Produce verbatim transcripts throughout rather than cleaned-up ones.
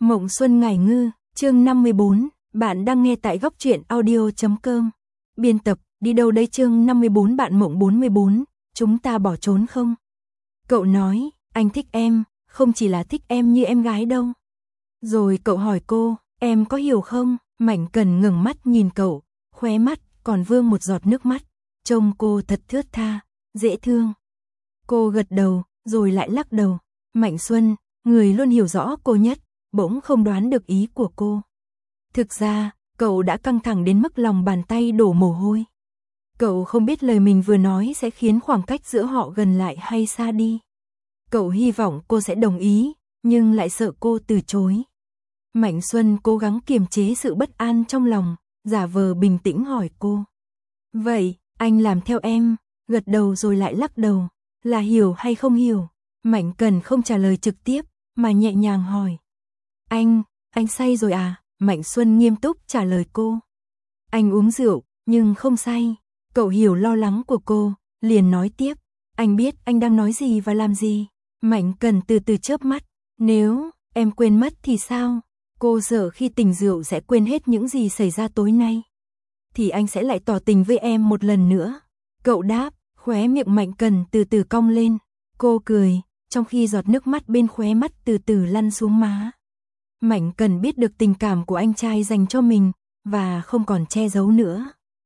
Mộng Xuân Ngải Ngư, chương năm mươi bốn, bạn đang nghe tại góc truyện audio chấm com. Biên tập, đi đâu đây chương năm mươi bốn bạn Mộng bốn mươi bốn, chúng ta bỏ trốn không? Cậu nói, anh thích em, không chỉ là thích em như em gái đâu. Rồi cậu hỏi cô, em có hiểu không? Mạnh Cần ngẩng mắt nhìn cậu, khóe mắt còn vương một giọt nước mắt, trông cô thật thướt tha, dễ thương. Cô gật đầu, rồi lại lắc đầu. Mạnh Xuân, người luôn hiểu rõ cô nhất, bỗng không đoán được ý của cô. Thực ra, cậu đã căng thẳng đến mức lòng bàn tay đổ mồ hôi. Cậu không biết lời mình vừa nói sẽ khiến khoảng cách giữa họ gần lại hay xa đi. Cậu hy vọng cô sẽ đồng ý, nhưng lại sợ cô từ chối. Mạnh Xuân cố gắng kiềm chế sự bất an trong lòng, giả vờ bình tĩnh hỏi cô. Vậy, anh làm theo em, gật đầu rồi lại lắc đầu, là hiểu hay không hiểu? Mạnh Cần không trả lời trực tiếp, mà nhẹ nhàng hỏi. Anh, anh say rồi à? Mạnh Xuân nghiêm túc trả lời cô. Anh uống rượu, nhưng không say. Cậu hiểu lo lắng của cô, liền nói tiếp. Anh biết anh đang nói gì và làm gì. Mạnh Cần từ từ chớp mắt. Nếu em quên mất thì sao? Cô sợ khi tỉnh rượu sẽ quên hết những gì xảy ra tối nay. Thì anh sẽ lại tỏ tình với em một lần nữa. Cậu đáp, khóe miệng Mạnh Cần từ từ cong lên. Cô cười, trong khi giọt nước mắt bên khóe mắt từ từ lăn xuống má. Mạnh Cần biết được tình cảm của anh trai dành cho mình, và không còn che giấu nữa.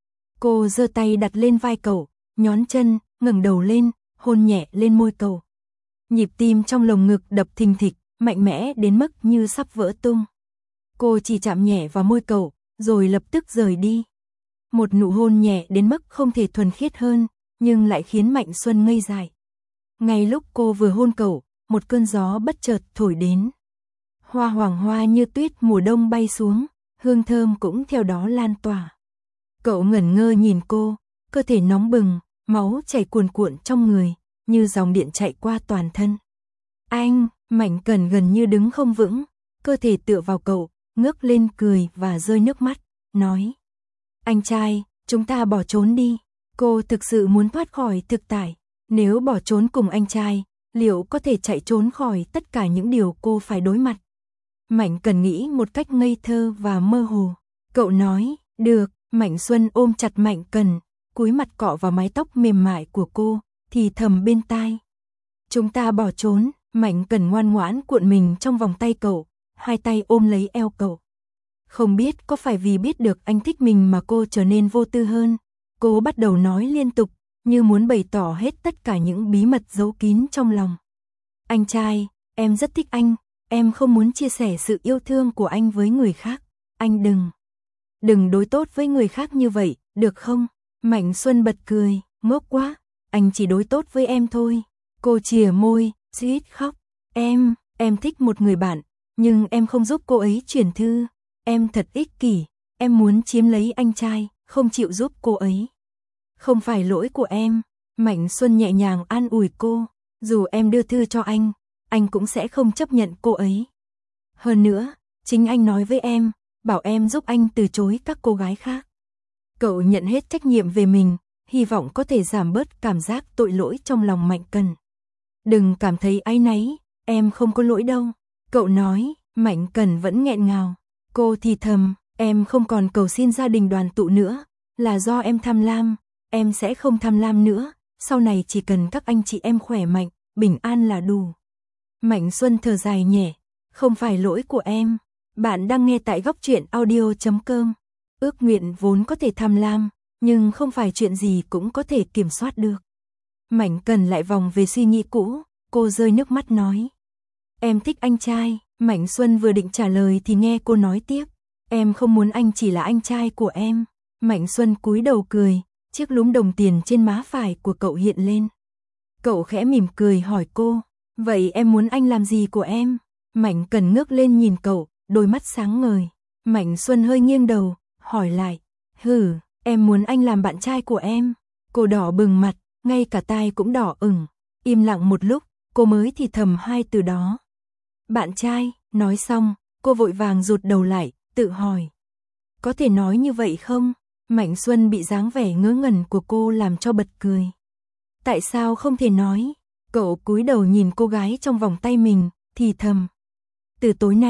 Cô giơ tay đặt lên vai cậu, nhón chân, ngẩng đầu lên, hôn nhẹ lên môi cậu. Nhịp tim trong lồng ngực đập thình thịch, mạnh mẽ đến mức như sắp vỡ tung. Cô chỉ chạm nhẹ vào môi cậu, rồi lập tức rời đi. Một nụ hôn nhẹ đến mức không thể thuần khiết hơn, nhưng lại khiến Mạnh Xuân ngây dại. Ngay lúc cô vừa hôn cậu, một cơn gió bất chợt thổi đến. Hoa hoàng hoa như tuyết mùa đông bay xuống, hương thơm cũng theo đó lan tỏa. Cậu ngẩn ngơ nhìn cô, cơ thể nóng bừng, máu chảy cuồn cuộn trong người, như dòng điện chạy qua toàn thân. Anh, Mạnh Cần gần như đứng không vững, cơ thể tựa vào cậu, ngước lên cười và rơi nước mắt, nói. Anh trai, chúng ta bỏ trốn đi. Cô thực sự muốn thoát khỏi thực tại. Nếu bỏ trốn cùng anh trai, liệu có thể chạy trốn khỏi tất cả những điều cô phải đối mặt? Mạnh Cần nghĩ một cách ngây thơ và mơ hồ. Cậu nói, được. Mạnh Xuân ôm chặt Mạnh Cần, cúi mặt cọ vào mái tóc mềm mại của cô, thì thầm bên tai. Chúng ta bỏ trốn. Mạnh Cần ngoan ngoãn cuộn mình trong vòng tay cậu, hai tay ôm lấy eo cậu. Không biết có phải vì biết được anh thích mình mà cô trở nên vô tư hơn. Cô bắt đầu nói liên tục, như muốn bày tỏ hết tất cả những bí mật giấu kín trong lòng. Anh trai, em rất thích anh, em không muốn chia sẻ sự yêu thương của anh với người khác. Anh đừng, đừng đối tốt với người khác như vậy, được không? Mạnh Xuân bật cười, ngốc quá, anh chỉ đối tốt với em thôi. Cô chìa môi, suýt khóc. Em, em thích một người bạn, nhưng em không giúp cô ấy chuyển thư. Em thật ích kỷ, em muốn chiếm lấy anh trai, không chịu giúp cô ấy. Không phải lỗi của em. Mạnh Xuân nhẹ nhàng an ủi cô, dù em đưa thư cho anh, anh cũng sẽ không chấp nhận cô ấy. Hơn nữa, chính anh nói với em, bảo em giúp anh từ chối các cô gái khác. Cậu nhận hết trách nhiệm về mình, hy vọng có thể giảm bớt cảm giác tội lỗi trong lòng Mạnh Cần. Đừng cảm thấy áy náy, em không có lỗi đâu. Cậu nói. Mạnh Cần vẫn nghẹn ngào. Cô thì thầm, em không còn cầu xin gia đình đoàn tụ nữa, là do em tham lam. Em sẽ không tham lam nữa, sau này chỉ cần các anh chị em khỏe mạnh, bình an là đủ. Mạnh Xuân thở dài nhẹ, không phải lỗi của em. Bạn đang nghe tại góc truyện audio chấm com. Ước nguyện vốn có thể tham lam, nhưng không phải chuyện gì cũng có thể kiểm soát được. Mạnh Cần lại vòng về suy nghĩ cũ, cô rơi nước mắt nói. Em thích anh trai. Mạnh Xuân vừa định trả lời thì nghe cô nói tiếp. Em không muốn anh chỉ là anh trai của em. Mạnh Xuân cúi đầu cười, chiếc lúm đồng tiền trên má phải của cậu hiện lên. Cậu khẽ mỉm cười hỏi cô, vậy em muốn anh làm gì của em? Mạnh Cần ngước lên nhìn cậu, đôi mắt sáng ngời. Mạnh Xuân hơi nghiêng đầu, hỏi lại, hử, em muốn anh làm bạn trai của em? Cô đỏ bừng mặt, ngay cả tai cũng đỏ ửng. Im lặng một lúc, cô mới thì thầm hai từ đó. Bạn trai. Nói xong, cô vội vàng rụt đầu lại, tự hỏi. Có thể nói như vậy không? Mạnh Xuân bị dáng vẻ ngớ ngẩn của cô làm cho bật cười. Tại sao không thể nói? Cậu cúi đầu nhìn cô gái trong vòng tay mình, thì thầm. Từ tối nay,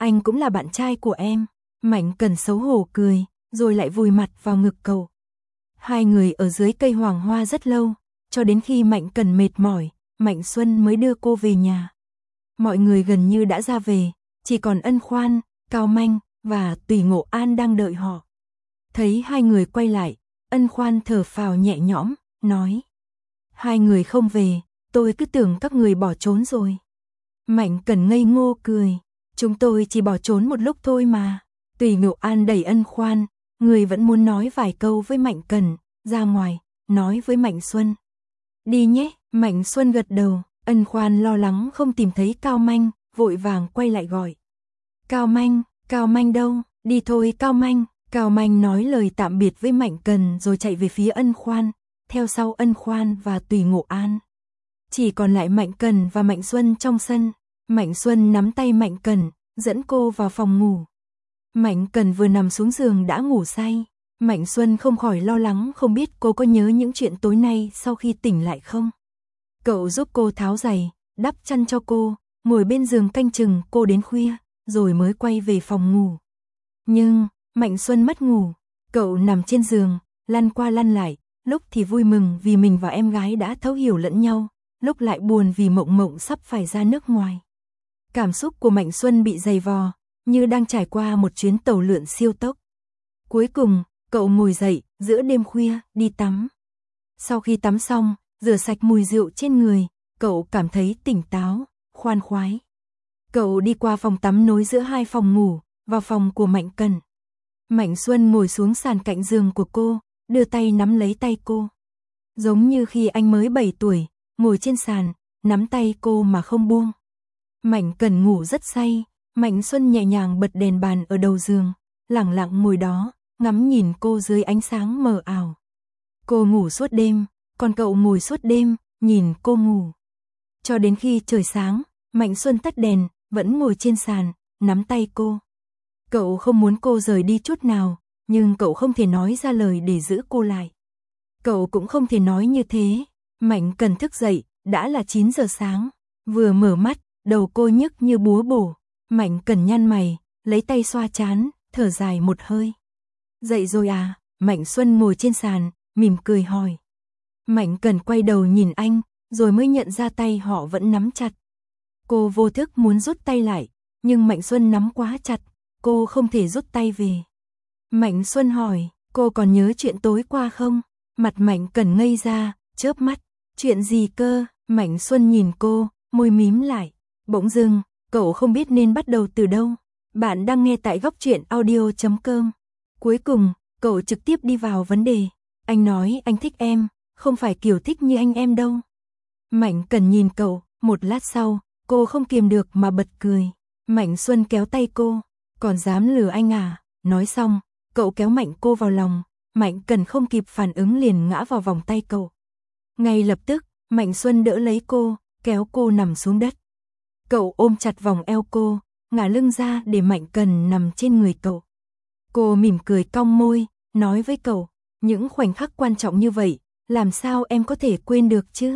anh cũng là bạn trai của em. Mạnh Cần xấu hổ cười, rồi lại vùi mặt vào ngực cậu. Hai người ở dưới cây hoàng hoa rất lâu, cho đến khi Mạnh Cần mệt mỏi, Mạnh Xuân mới đưa cô về nhà. Mọi người gần như đã ra về, chỉ còn Ân Khoan, Cao Manh và Tùy Ngộ An đang đợi họ. Thấy hai người quay lại, Ân Khoan thở phào nhẹ nhõm, nói: hai người không về, tôi cứ tưởng các người bỏ trốn rồi. Mạnh Cần ngây ngô cười: chúng tôi chỉ bỏ trốn một lúc thôi mà. Tùy Ngộ An đẩy Ân Khoan, người vẫn muốn nói vài câu với Mạnh Cần, ra ngoài, nói với Mạnh Xuân: đi nhé. Mạnh Xuân gật đầu. Ân Khoan lo lắng không tìm thấy Cao Manh, vội vàng quay lại gọi: Cao Manh, Cao Manh đâu? Đi thôi Cao Manh. Cao Manh nói lời tạm biệt với Mạnh Cần rồi chạy về phía Ân Khoan, theo sau Ân Khoan và Tùy Ngộ An. Chỉ còn lại Mạnh Cần và Mạnh Xuân trong sân. Mạnh Xuân nắm tay Mạnh Cần, dẫn cô vào phòng ngủ. Mạnh Cần vừa nằm xuống giường đã ngủ say. Mạnh Xuân không khỏi lo lắng không biết cô có nhớ những chuyện tối nay sau khi tỉnh lại không. Cậu giúp cô tháo giày, đắp chăn cho cô, ngồi bên giường canh chừng cô đến khuya, rồi mới quay về phòng ngủ. Nhưng, Mạnh Xuân mất ngủ. Cậu nằm trên giường, lăn qua lăn lại, lúc thì vui mừng vì mình và em gái đã thấu hiểu lẫn nhau, lúc lại buồn vì Mộng Mộng sắp phải ra nước ngoài. Cảm xúc của Mạnh Xuân bị dày vò, như đang trải qua một chuyến tàu lượn siêu tốc. Cuối cùng, cậu ngồi dậy, giữa đêm khuya, đi tắm. Sau khi tắm xong, rửa sạch mùi rượu trên người, cậu cảm thấy tỉnh táo, khoan khoái. Cậu đi qua phòng tắm nối giữa hai phòng ngủ, vào phòng của Mạnh Cần. Mạnh Xuân ngồi xuống sàn cạnh giường của cô, đưa tay nắm lấy tay cô. Giống như khi anh mới bảy tuổi, ngồi trên sàn, nắm tay cô mà không buông. Mạnh Cần ngủ rất say, Mạnh Xuân nhẹ nhàng bật đèn bàn ở đầu giường, lẳng lặng ngồi đó, ngắm nhìn cô dưới ánh sáng mờ ảo. Cô ngủ suốt đêm, còn cậu ngồi suốt đêm, nhìn cô ngủ. Cho đến khi trời sáng, Mạnh Xuân tắt đèn, vẫn ngồi trên sàn, nắm tay cô. Cậu không muốn cô rời đi chút nào, nhưng cậu không thể nói ra lời để giữ cô lại. Cậu cũng không thể nói như thế. Mạnh Cần thức dậy, đã là chín giờ sáng. Vừa mở mắt, đầu cô nhức như búa bổ. Mạnh Cần nhăn mày, lấy tay xoa trán, thở dài một hơi. Dậy rồi à? Mạnh Xuân ngồi trên sàn, mỉm cười hỏi. Mạnh Cần quay đầu nhìn anh, rồi mới nhận ra tay họ vẫn nắm chặt. Cô vô thức muốn rút tay lại, nhưng Mạnh Xuân nắm quá chặt, cô không thể rút tay về. Mạnh Xuân hỏi, cô còn nhớ chuyện tối qua không? Mặt Mạnh Cần ngây ra, chớp mắt. Chuyện gì cơ? Mạnh Xuân nhìn cô, môi mím lại. Bỗng dưng, cậu không biết nên bắt đầu từ đâu. Bạn đang nghe tại góc truyện audio chấm com. Cuối cùng, cậu trực tiếp đi vào vấn đề. Anh nói anh thích em, không phải kiểu thích như anh em đâu. Mạnh Cần nhìn cậu, một lát sau, cô không kiềm được mà bật cười. Mạnh Xuân kéo tay cô, còn dám lừa anh à? Nói xong, cậu kéo Mạnh cô vào lòng. Mạnh Cần không kịp phản ứng liền ngã vào vòng tay cậu. Ngay lập tức, Mạnh Xuân đỡ lấy cô, kéo cô nằm xuống đất. Cậu ôm chặt vòng eo cô, ngả lưng ra để Mạnh Cần nằm trên người cậu. Cô mỉm cười cong môi, nói với cậu, những khoảnh khắc quan trọng như vậy, làm sao em có thể quên được chứ?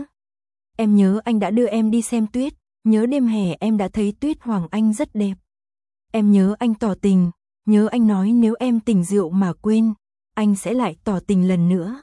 Em nhớ anh đã đưa em đi xem tuyết, nhớ đêm hè em đã thấy tuyết Hoàng Anh rất đẹp. Em nhớ anh tỏ tình, nhớ anh nói nếu em tỉnh rượu mà quên, anh sẽ lại tỏ tình lần nữa.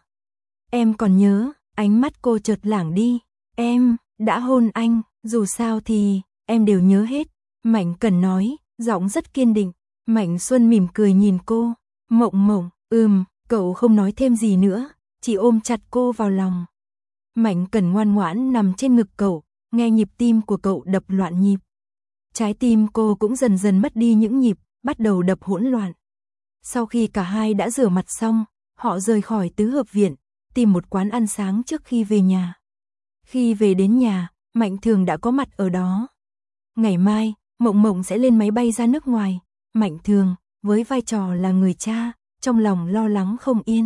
Em còn nhớ, ánh mắt cô chợt lảng đi, em đã hôn anh, dù sao thì em đều nhớ hết. Mạnh Cần nói, giọng rất kiên định. Mạnh Xuân mỉm cười nhìn cô, Mộng Mộng, ừm, cậu không nói thêm gì nữa, chỉ ôm chặt cô vào lòng. Mạnh Cần ngoan ngoãn nằm trên ngực cậu, nghe nhịp tim của cậu đập loạn nhịp. Trái tim cô cũng dần dần mất đi những nhịp, bắt đầu đập hỗn loạn. Sau khi cả hai đã rửa mặt xong, họ rời khỏi tứ hợp viện, tìm một quán ăn sáng trước khi về nhà. Khi về đến nhà, Mạnh Thường đã có mặt ở đó. Ngày mai, Mộng Mộng sẽ lên máy bay ra nước ngoài. Mạnh Thường, với vai trò là người cha, trong lòng lo lắng không yên.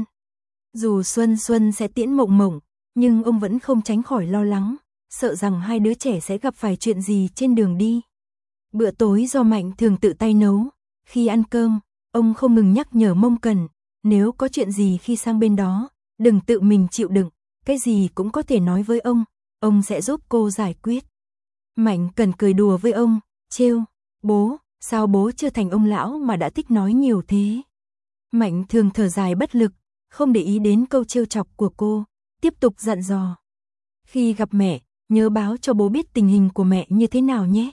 Dù Xuân Xuân sẽ tiễn Mộng Mộng, nhưng ông vẫn không tránh khỏi lo lắng, sợ rằng hai đứa trẻ sẽ gặp phải chuyện gì trên đường đi. Bữa tối do Mạnh Thường tự tay nấu. Khi ăn cơm, ông không ngừng nhắc nhở Mông Cần, nếu có chuyện gì khi sang bên đó, đừng tự mình chịu đựng, cái gì cũng có thể nói với ông, ông sẽ giúp cô giải quyết. Mạnh Cần cười đùa với ông, trêu, bố, sao bố chưa thành ông lão mà đã thích nói nhiều thế? Mạnh Thường thở dài bất lực, không để ý đến câu trêu chọc của cô, tiếp tục dặn dò. Khi gặp mẹ, nhớ báo cho bố biết tình hình của mẹ như thế nào nhé.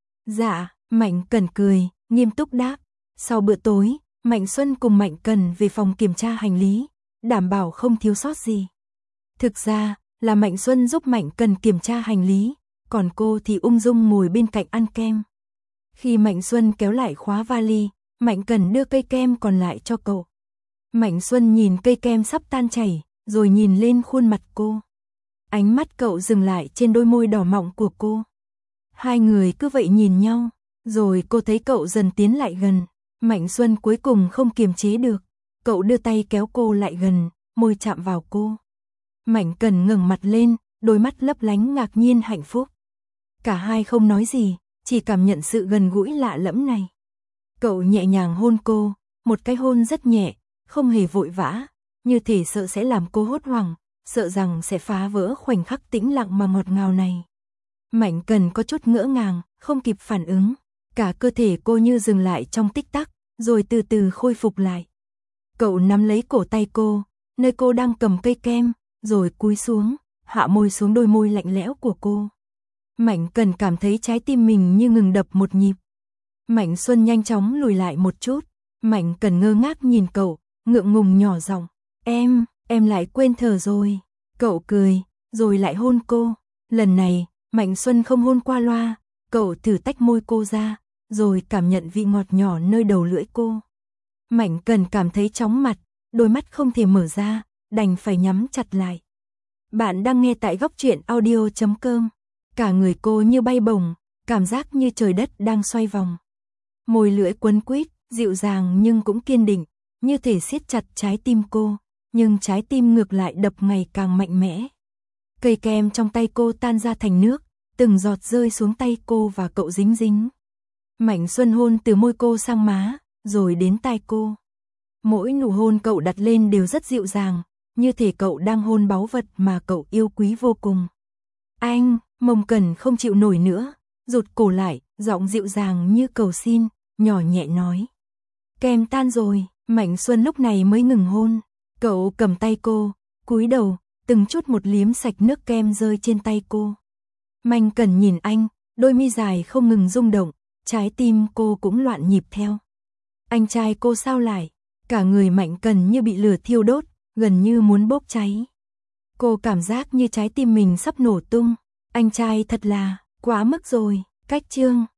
Dạ, Mạnh Cần cười, nghiêm túc đáp. Sau bữa tối, Mạnh Xuân cùng Mạnh Cần về phòng kiểm tra hành lý, đảm bảo không thiếu sót gì. Thực ra, là Mạnh Xuân giúp Mạnh Cần kiểm tra hành lý, còn cô thì ung dung ngồi bên cạnh ăn kem. Khi Mạnh Xuân kéo lại khóa vali, Mạnh Cần đưa cây kem còn lại cho cậu. Mạnh Xuân nhìn cây kem sắp tan chảy, rồi nhìn lên khuôn mặt cô. Ánh mắt cậu dừng lại trên đôi môi đỏ mọng của cô. Hai người cứ vậy nhìn nhau, rồi cô thấy cậu dần tiến lại gần. Mạnh Xuân cuối cùng không kiềm chế được, cậu đưa tay kéo cô lại gần, môi chạm vào cô. Mạnh Cần ngẩng mặt lên, đôi mắt lấp lánh ngạc nhiên hạnh phúc. Cả hai không nói gì, chỉ cảm nhận sự gần gũi lạ lẫm này. Cậu nhẹ nhàng hôn cô, một cái hôn rất nhẹ, không hề vội vã, như thể sợ sẽ làm cô hốt hoảng, sợ rằng sẽ phá vỡ khoảnh khắc tĩnh lặng mà ngọt ngào này. Mạnh Cần có chút ngỡ ngàng, không kịp phản ứng, cả cơ thể cô như dừng lại trong tích tắc, rồi từ từ khôi phục lại. Cậu nắm lấy cổ tay cô, nơi cô đang cầm cây kem, rồi cúi xuống, hạ môi xuống đôi môi lạnh lẽo của cô. Mạnh Cần cảm thấy trái tim mình như ngừng đập một nhịp. Mạnh Xuân nhanh chóng lùi lại một chút, Mạnh Cần ngơ ngác nhìn cậu, ngượng ngùng nhỏ giọng, em, em lại quên thở rồi. Cậu cười, rồi lại hôn cô. Lần này, Mạnh Xuân không hôn qua loa, cậu thử tách môi cô ra, rồi cảm nhận vị ngọt nhỏ nơi đầu lưỡi cô. Mạnh Cần cảm thấy chóng mặt, đôi mắt không thể mở ra, đành phải nhắm chặt lại. Bạn đang nghe tại góc truyện audio chấm com. Cả người cô như bay bổng, cảm giác như trời đất đang xoay vòng. Môi lưỡi quấn quýt, dịu dàng nhưng cũng kiên định, như thể siết chặt trái tim cô, nhưng trái tim ngược lại đập ngày càng mạnh mẽ. Cây kem trong tay cô tan ra thành nước, từng giọt rơi xuống tay cô và cậu dính dính. Mạnh Xuân hôn từ môi cô sang má, rồi đến tai cô. Mỗi nụ hôn cậu đặt lên đều rất dịu dàng, như thể cậu đang hôn báu vật mà cậu yêu quý vô cùng. Anh, Mông Cần không chịu nổi nữa, rụt cổ lại, giọng dịu dàng như cầu xin, nhỏ nhẹ nói. Kem tan rồi, Mạnh Xuân lúc này mới ngừng hôn. Cậu cầm tay cô, cúi đầu, từng chút một liếm sạch nước kem rơi trên tay cô. Mạnh Cần nhìn anh, đôi mi dài không ngừng rung động, trái tim cô cũng loạn nhịp theo. Anh trai cô sao lại? Cả người Mạnh Cần như bị lửa thiêu đốt, gần như muốn bốc cháy. Cô cảm giác như trái tim mình sắp nổ tung. Anh trai thật là quá mức rồi. Cách chương